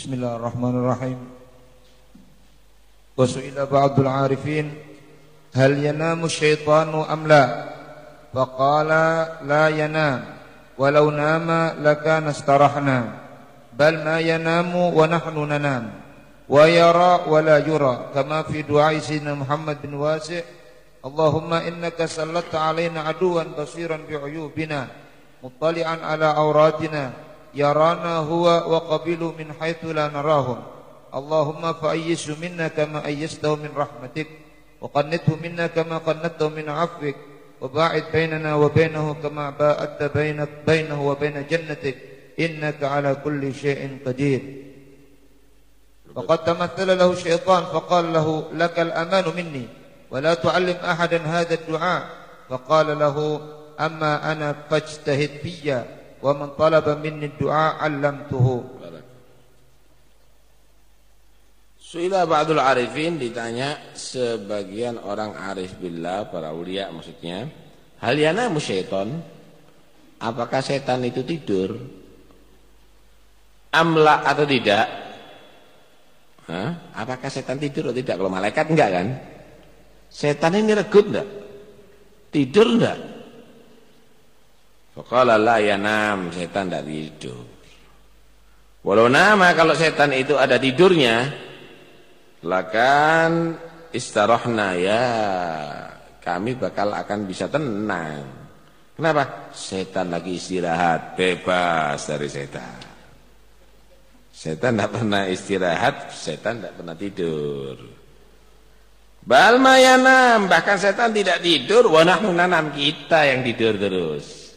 Bismillahirrahmanirrahim. Wa su'ila ba'dul 'arifin hal yanamu syaitanu am la? Faqala la yanam walau nama lakana istarahna bal ma yanamu wa nahnu nanam wa yara wa la yura kama fi du'ai sayyidina Muhammad bin Wasi' Allahumma innaka sallatta alaina aduwan basiran bi'uyubina muttali'an ala awratina yarana huwa wa qabilu min haitsu la narahum Allahumma fa'ayyisu minna kama ayyistahu min rahmatik wa qannithu minna kama qannatahu min 'afwik wa ba'id bainana wa bainahu kama ba'adta bainahu wa bain jannatik innaka 'ala kulli syai'in qadir. Faqad tamatthala lahu syaitan faqala lahu lakal amanu minni wa la tu'allim ahadan hadha ad-du'a faqala lahu amma ana fajtahid fiyya wa man talaba minni du'a 'allamtuhu. Su'ila ba'dul 'arifin, ditanya sebagian orang arif billah, para ulia maksudnya, hal yanamu syaitan, apakah setan itu tidur? Amla atau tidak? Apakah setan tidur atau tidak? Kalau malaikat enggak kan? Setan ini regut enggak? Tidur enggak? Faqala la yanam, setan tidak tidur. Walau nama, kalau setan itu ada tidurnya, lakan istarahna, ya kami bakal akan bisa tenang. Kenapa? Setan lagi istirahat, bebas dari setan. Setan tidak pernah istirahat, setan tidak pernah tidur. Bal ma yanam, bahkan setan tidak tidur, wa nahnu nanam, kita yang tidur terus.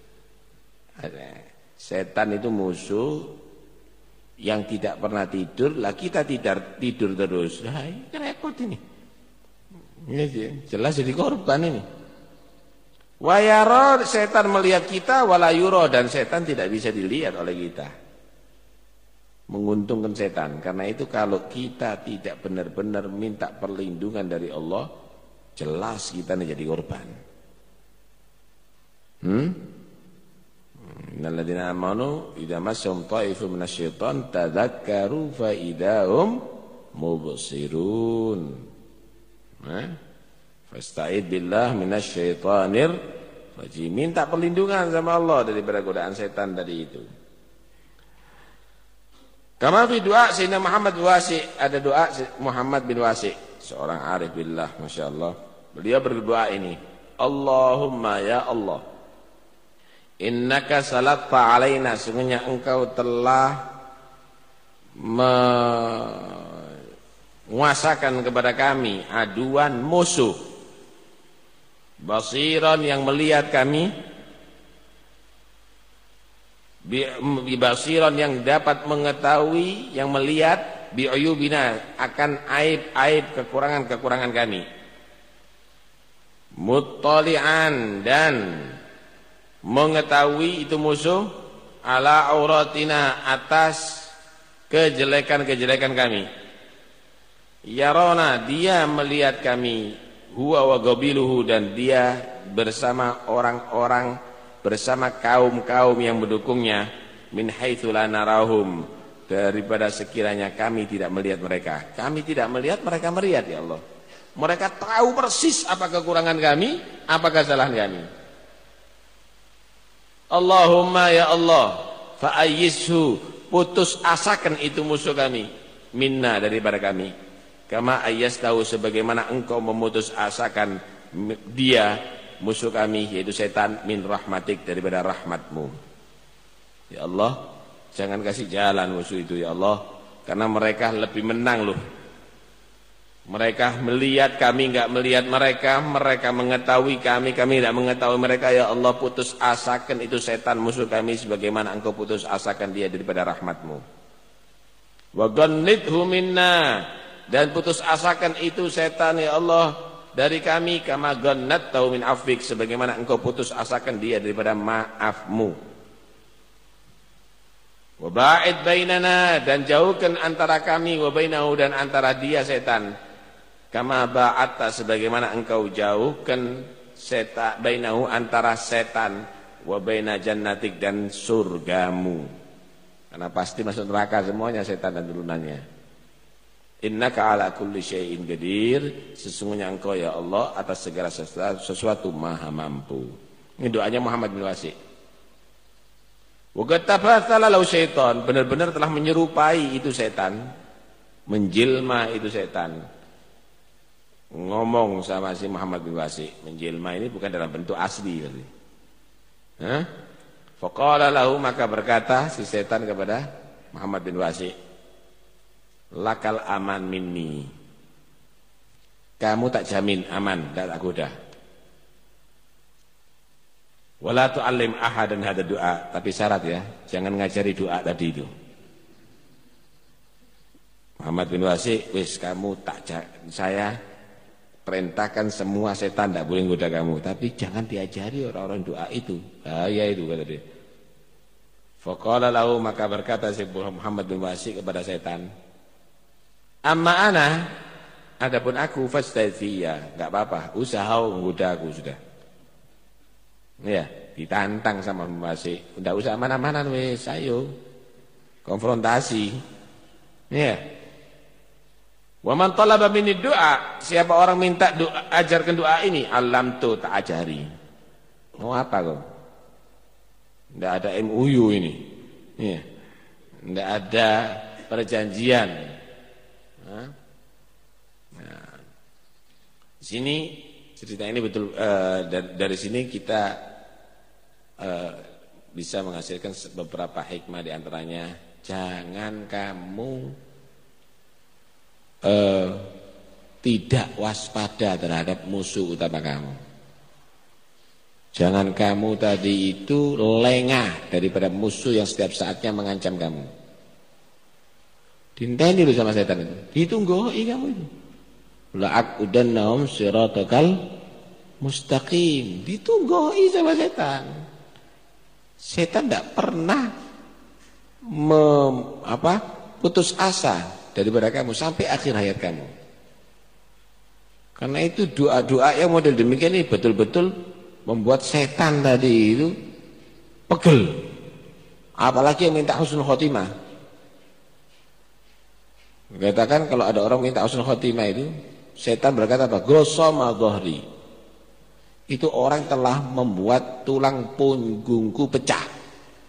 Setan itu musuh yang tidak pernah tidur, lah kita tidak tidur terus. Nah, ini repot ini. Ini jelas jadi korban ini. Wa yara, setan melihat kita, wala yura, dan setan tidak bisa dilihat oleh kita. Menguntungkan setan. Karena itu kalau kita tidak benar-benar minta perlindungan dari Allah, jelas kita jadi korban. Innalladzina amanu idza massahum ta'ifun minasyaiton tadzakkaru fa idahum mubsirun. Fasta'id billah minasyaitonir rajim. Minta perlindungan sama Allah daripada godaan setan tadi itu. Kama fi doa Sayyidina Muhammad bin Wasi', ada doa Muhammad bin Wasi', seorang arif billah, masyaallah. Beliau berdoa ini, Allahumma ya Allah, innaka salatta alaina, sungguhnya engkau telah menguasakan kepada kami aduan musuh, basiran yang melihat kami, basiran yang dapat mengetahui, yang melihat bi'uyubina, akan aib-aib kekurangan-kekurangan kami, muttali'an, dan mengetahui itu musuh, ala auratina, atas kejelekan-kejelekan kami, yarona, dia melihat kami, huwa wa qabiluhu, dan dia bersama orang-orang, bersama kaum-kaum yang mendukungnya, min haitsu la narahum, daripada sekiranya kami tidak melihat mereka. Kami tidak melihat, mereka melihat ya Allah. Mereka tahu persis apa kekurangan kami, apa kesalahan kami. Allahumma ya Allah, fa'ayyishu, putus asakan itu musuh kami, minna, daripada kami, kama ayyastahu, sebagaimana engkau memutus asakan dia, musuh kami, yaitu setan, min rahmatik, daripada rahmatmu. Ya Allah, jangan kasih jalan musuh itu ya Allah, karena mereka lebih menang loh. Mereka melihat, kami enggak melihat mereka. Mereka mengetahui kami, kami tidak mengetahui mereka. Ya Allah, putus asakan itu setan musuh kami, sebagaimana engkau putus asakan dia daripada rahmatmu. Wa ghannithu minna, dan putus asakan itu setan ya Allah dari kami, kama ghannatahu min afwik, sebagaimana engkau putus asakan dia daripada maafmu. Wa ba'id bainana, dan jauhkan antara kami, wa bainahu, dan antara dia setan, kama ba'atta, sebagaimana engkau jauhkan setan, bainahu, antara setan, wa baina jannatik, dan surgamu. Karena pasti masuk neraka semuanya setan dan turunannya. Innaka ala kulli syai'in qadir, sesungguhnya engkau ya Allah atas segala sesuatu maha mampu. Ini doanya Muhammad bin Wasi'. Wa qatafathala law syaitan, benar-benar telah menyerupai itu setan, menjelma itu setan. Ngomong sama si Muhammad bin Wasi', menjelma ini bukan dalam bentuk asli tadi. Faqala lahu, maka berkata si setan kepada Muhammad bin Wasi', lakal aman minni, kamu tak jamin aman, tak goda. Wala tu'allim ahadan hada doa, tapi syarat ya, jangan ngajari doa tadi itu. Muhammad bin Wasi', wis kamu saya perintahkan semua setan tidak boleh goda kamu, tapi jangan diajari orang-orang doa itu. Bahaya itu kata dia. Faqala lahu, maka berkata si Muhammad bin Wasi' kepada setan, amma ana, adapun aku fastadhiya, enggak apa-apa, usaha menggoda aku sudah. Ya, ditantang sama Muhammad bin Wasi', enggak usah mana-mana wis, ayo konfrontasi. Ya. Wa man talaba minni doa, siapa orang minta doa, ajarkan doa ini, alam tu, tak ajari. Mau apa kau? Tidak ada MUU ini, ya. Tidak ada perjanjian. Nah, sini cerita ini betul, dari sini kita bisa menghasilkan beberapa hikmah, diantaranya jangan kamu tidak waspada terhadap musuh utama kamu. Jangan kamu tadi itu lengah daripada musuh yang setiap saatnya mengancam kamu. Dinteni dulu sama setan itu, ditunggoi kamu itu. La'aqudannahum siratakal mustaqim, ditunggoi sama setan. Setan tidak pernah putus asa daripada kamu sampai akhir hayat kamu. Karena itu doa-doa yang model demikian ini betul-betul membuat setan tadi itu pegel. Apalagi yang minta husnul khotimah. Katakan kalau ada orang minta husnul khotimah itu, setan berkata apa? Gosoma dhahri. Itu orang telah membuat tulang punggungku pecah.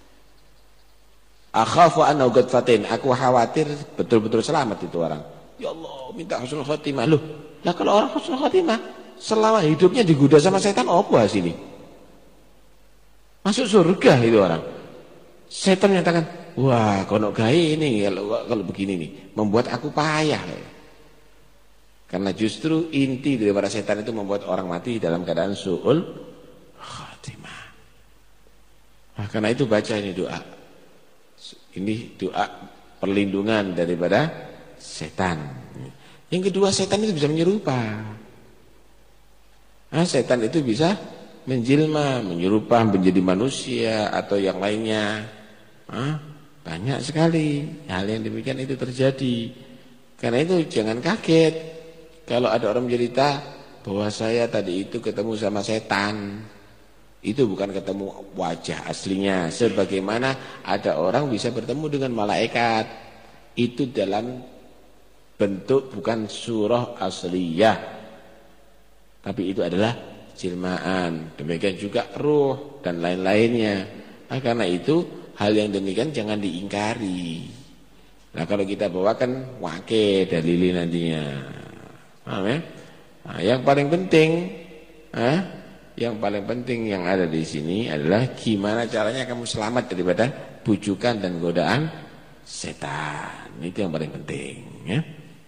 Akhafu an ugat fatin, aku khawatir betul-betul selamat itu orang. Ya Allah, minta husnul khotimah. Loh, lah kalau orang husnul khotimah selama hidupnya digoda sama setan, apa hasilnya? Masuk surga itu orang. Setan menyatakan, wah, kono gawe ini kalau begini nih, membuat aku payah. Karena justru inti daripada setan itu membuat orang mati dalam keadaan su'ul khotimah. Nah, karena itu baca ini doa. Ini doa perlindungan daripada setan. Yang kedua, setan itu bisa menyerupa. Nah, setan itu bisa menjelma, menyerupa menjadi manusia atau yang lainnya. Banyak sekali hal yang demikian itu terjadi. Karena itu jangan kaget kalau ada orang bercerita bahwa saya tadi itu ketemu sama setan. Itu bukan ketemu wajah aslinya. Sebagaimana ada orang bisa bertemu dengan malaikat, itu dalam bentuk bukan surah asliyah, tapi itu adalah jelmaan. Demikian juga ruh dan lain-lainnya. Nah, karena itu hal yang demikian jangan diingkari. Nah, kalau kita bawakan wakil dalilin nantinya. Paham ya? Nah, yang paling penting, yang paling penting yang ada di sini adalah gimana caranya kamu selamat daripada bujukan dan godaan setan. Itu yang paling penting, ya.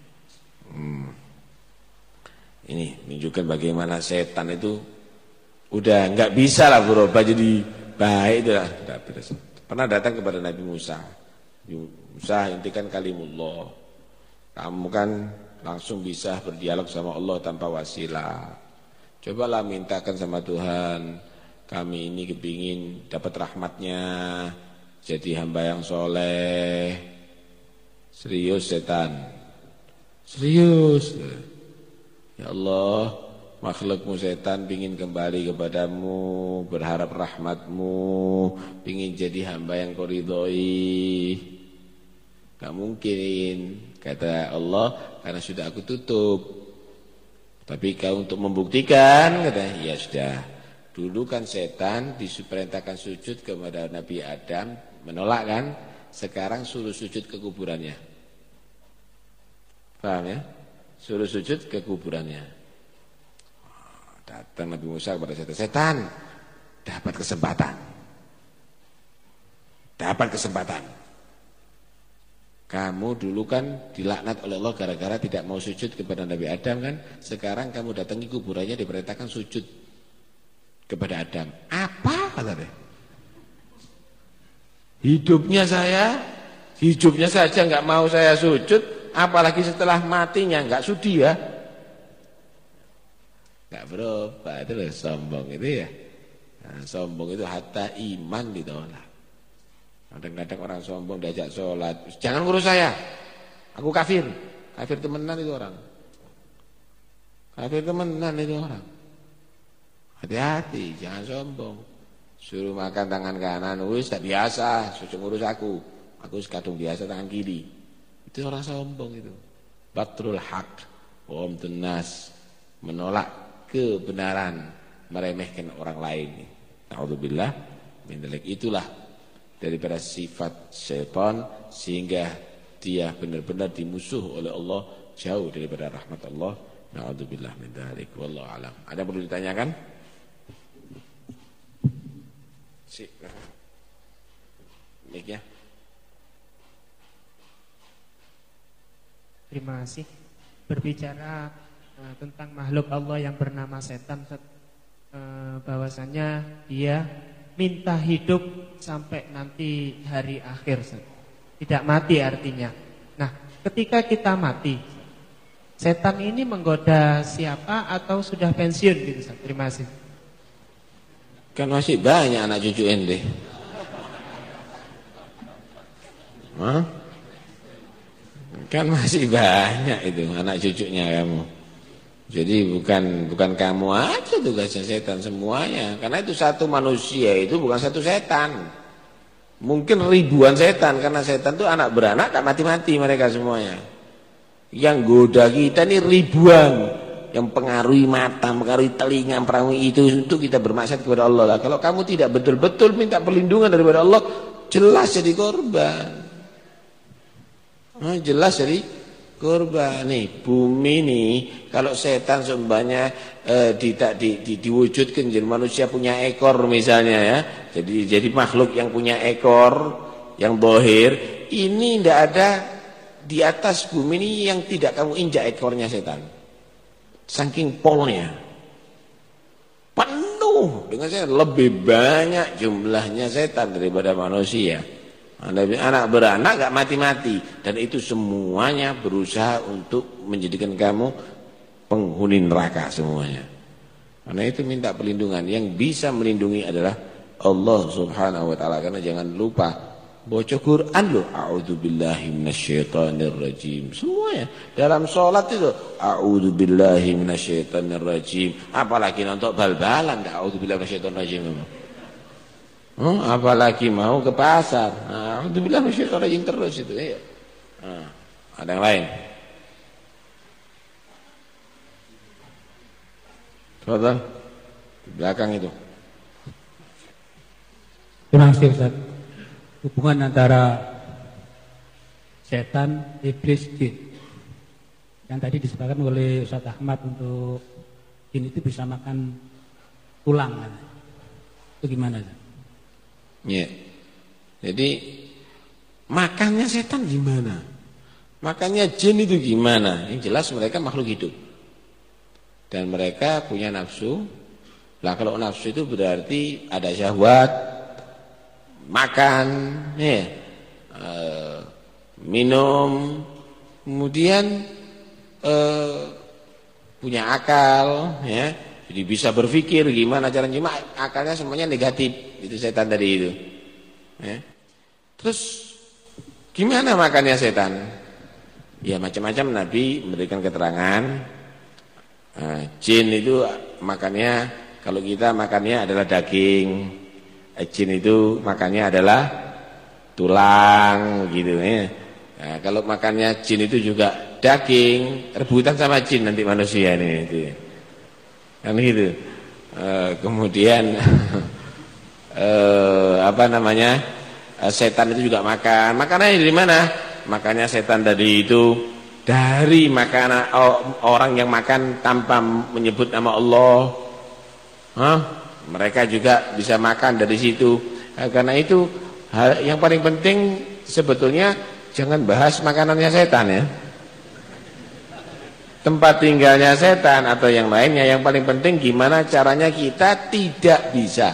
Ini menunjukkan bagaimana setan itu udah nggak bisa lah berubah jadi baik itu lah. Pernah datang kepada Nabi Musa. Musa, intikan kalimullah. Kamu kan langsung bisa berdialog sama Allah tanpa wasilah. Cobalah mintakan sama Tuhan, kami ini kepingin dapat rahmatnya, jadi hamba yang soleh. Serius setan, serius. Ya Allah, makhlukmu setan pingin kembali kepadamu, berharap rahmatmu, pingin jadi hamba yang kau ridhoi. Gak mungkin, kata Allah, karena sudah aku tutup. Tapi kau untuk membuktikan, kata, ya sudah. Dulu kan setan diperintahkan sujud kepada Nabi Adam, menolak kan? Sekarang suruh sujud ke kuburannya. Paham ya? Suruh sujud ke kuburannya. Datang Nabi Musa kepada setan. Setan, dapat kesempatan. Dapat kesempatan. Kamu dulu kan dilaknat oleh Allah gara-gara tidak mau sujud kepada Nabi Adam kan? Sekarang kamu datangi kuburannya diperintahkan sujud kepada Adam. Apa kata dia? Hidupnya saja nggak mau saya sujud, apalagi setelah matinya nggak sudi ya? Nggak berubah, itu loh sombong itu ya. Nah, sombong itu hatta iman ditolak. Kadang-kadang orang sombong diajak sholat, jangan ngurus saya, aku kafir. Kafir temenan itu orang. Kafir temenan itu orang. Hati-hati, jangan sombong. Suruh makan tangan kanan, wis tak biasa, suruh ngurus aku kadung biasa tangan kiri. Itu orang sombong itu. Batrul haq, wamtun nas, menolak kebenaran, meremehkan orang lain. Na'udzubillah min dzalik. Itulah daripada sifat syaitan sehingga dia benar-benar dimusuh oleh Allah, jauh daripada rahmat Allah. Na'udzubillah min dzalik. Wallahu alam. Ada perlu ditanyakan? Mic-nya. Terima kasih. Berbicara tentang makhluk Allah yang bernama setan, bahwasanya dia minta hidup sampai nanti hari akhir, tidak mati artinya. Nah, ketika kita mati, setan ini menggoda siapa atau sudah pensiun gitu? Terima kasih. Kan masih banyak anak cucu ente. Hah? Kan masih banyak itu anak cucunya kamu. Jadi bukan kamu aja tugasnya setan, semuanya. Karena itu satu manusia itu bukan satu setan. Mungkin ribuan setan, karena setan itu anak beranak tak mati-mati mereka semuanya. Yang goda kita ini ribuan, yang pengaruhi mata, pengaruhi telinga, pengaruhi itu untuk kita bermaksiat kepada Allah. Kalau kamu tidak betul-betul minta perlindungan daripada Allah, jelas jadi korban. Jelas jadi korban. Nih bumi nih, kalau setan seumpamanya diwujudkan jadi manusia punya ekor misalnya ya, jadi makhluk yang punya ekor, yang dohir, ini tidak ada di atas bumi ini yang tidak kamu injak ekornya setan. Saking polnya, penuh dengan setan, lebih banyak jumlahnya setan daripada manusia. Anak beranak gak mati-mati, dan itu semuanya berusaha untuk menjadikan kamu penghuni neraka semuanya. Karena itu minta perlindungan. Yang bisa melindungi adalah Allah Subhanahu wa taala. Karena jangan lupa baca Quran loh, a'udzubillahi minasyaitonirrajim. Semuanya dalam sholat itu a'udzubillahi minasyaitonirrajim. Apalagi nonton bal-balan a'udzubillahi minasyaitonirrajim. Apalagi mau ke pasar, alhamdulillah minasyaitonirrajim terus itu ya. Ada yang lain? Fadhal di belakang itu. Terima kasih Ustaz. Hubungan antara setan, iblis, jin yang tadi disebutkan oleh Ustaz Ahmad, untuk jin itu bisa makan tulang, itu gimana? Ya, jadi makannya setan gimana? Makannya jin itu gimana? Yang jelas mereka makhluk hidup dan mereka punya nafsu. Lah kalau nafsu itu berarti ada syahwat, makan, ya, minum, kemudian punya akal, ya. Jadi bisa berpikir gimana caranya, cuma akalnya semuanya negatif. Itu setan tadi itu. Ya. Terus gimana makannya setan? Ya macam-macam Nabi memberikan keterangan. Nah, jin itu makannya, kalau kita makannya adalah daging, jin itu makannya adalah tulang gitu ya. Nah, kalau makannya jin itu juga daging, rebutan sama jin nanti manusia ini gitu. Kan gitu. Kemudian setan itu juga makan. Makanannya dari mana? Makannya setan tadi itu dari makanan orang yang makan tanpa menyebut nama Allah. Mereka juga bisa makan dari situ. Karena itu yang paling penting sebetulnya jangan bahas makanannya setan ya. Tempat tinggalnya setan atau yang lainnya, yang paling penting gimana caranya kita tidak bisa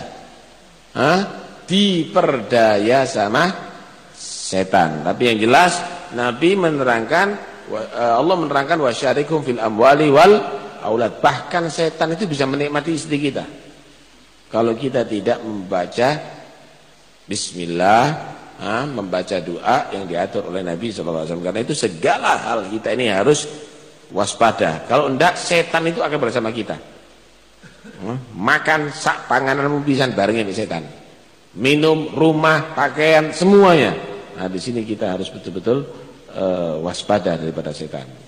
diperdaya sama setan. Tapi yang jelas Nabi menerangkan, Allah menerangkan wasyarikum fil amwali wal aulad. Bahkan setan itu bisa menikmati istri kita kalau kita tidak membaca bismillah, membaca doa yang diatur oleh Nabi SAW. Karena itu segala hal kita ini harus waspada. Kalau enggak, setan itu akan bersama kita. Makan sak pangananmu pisan barengnya setan. Minum, rumah, pakaian, semuanya. Nah, di sini kita harus betul-betul waspada daripada setan.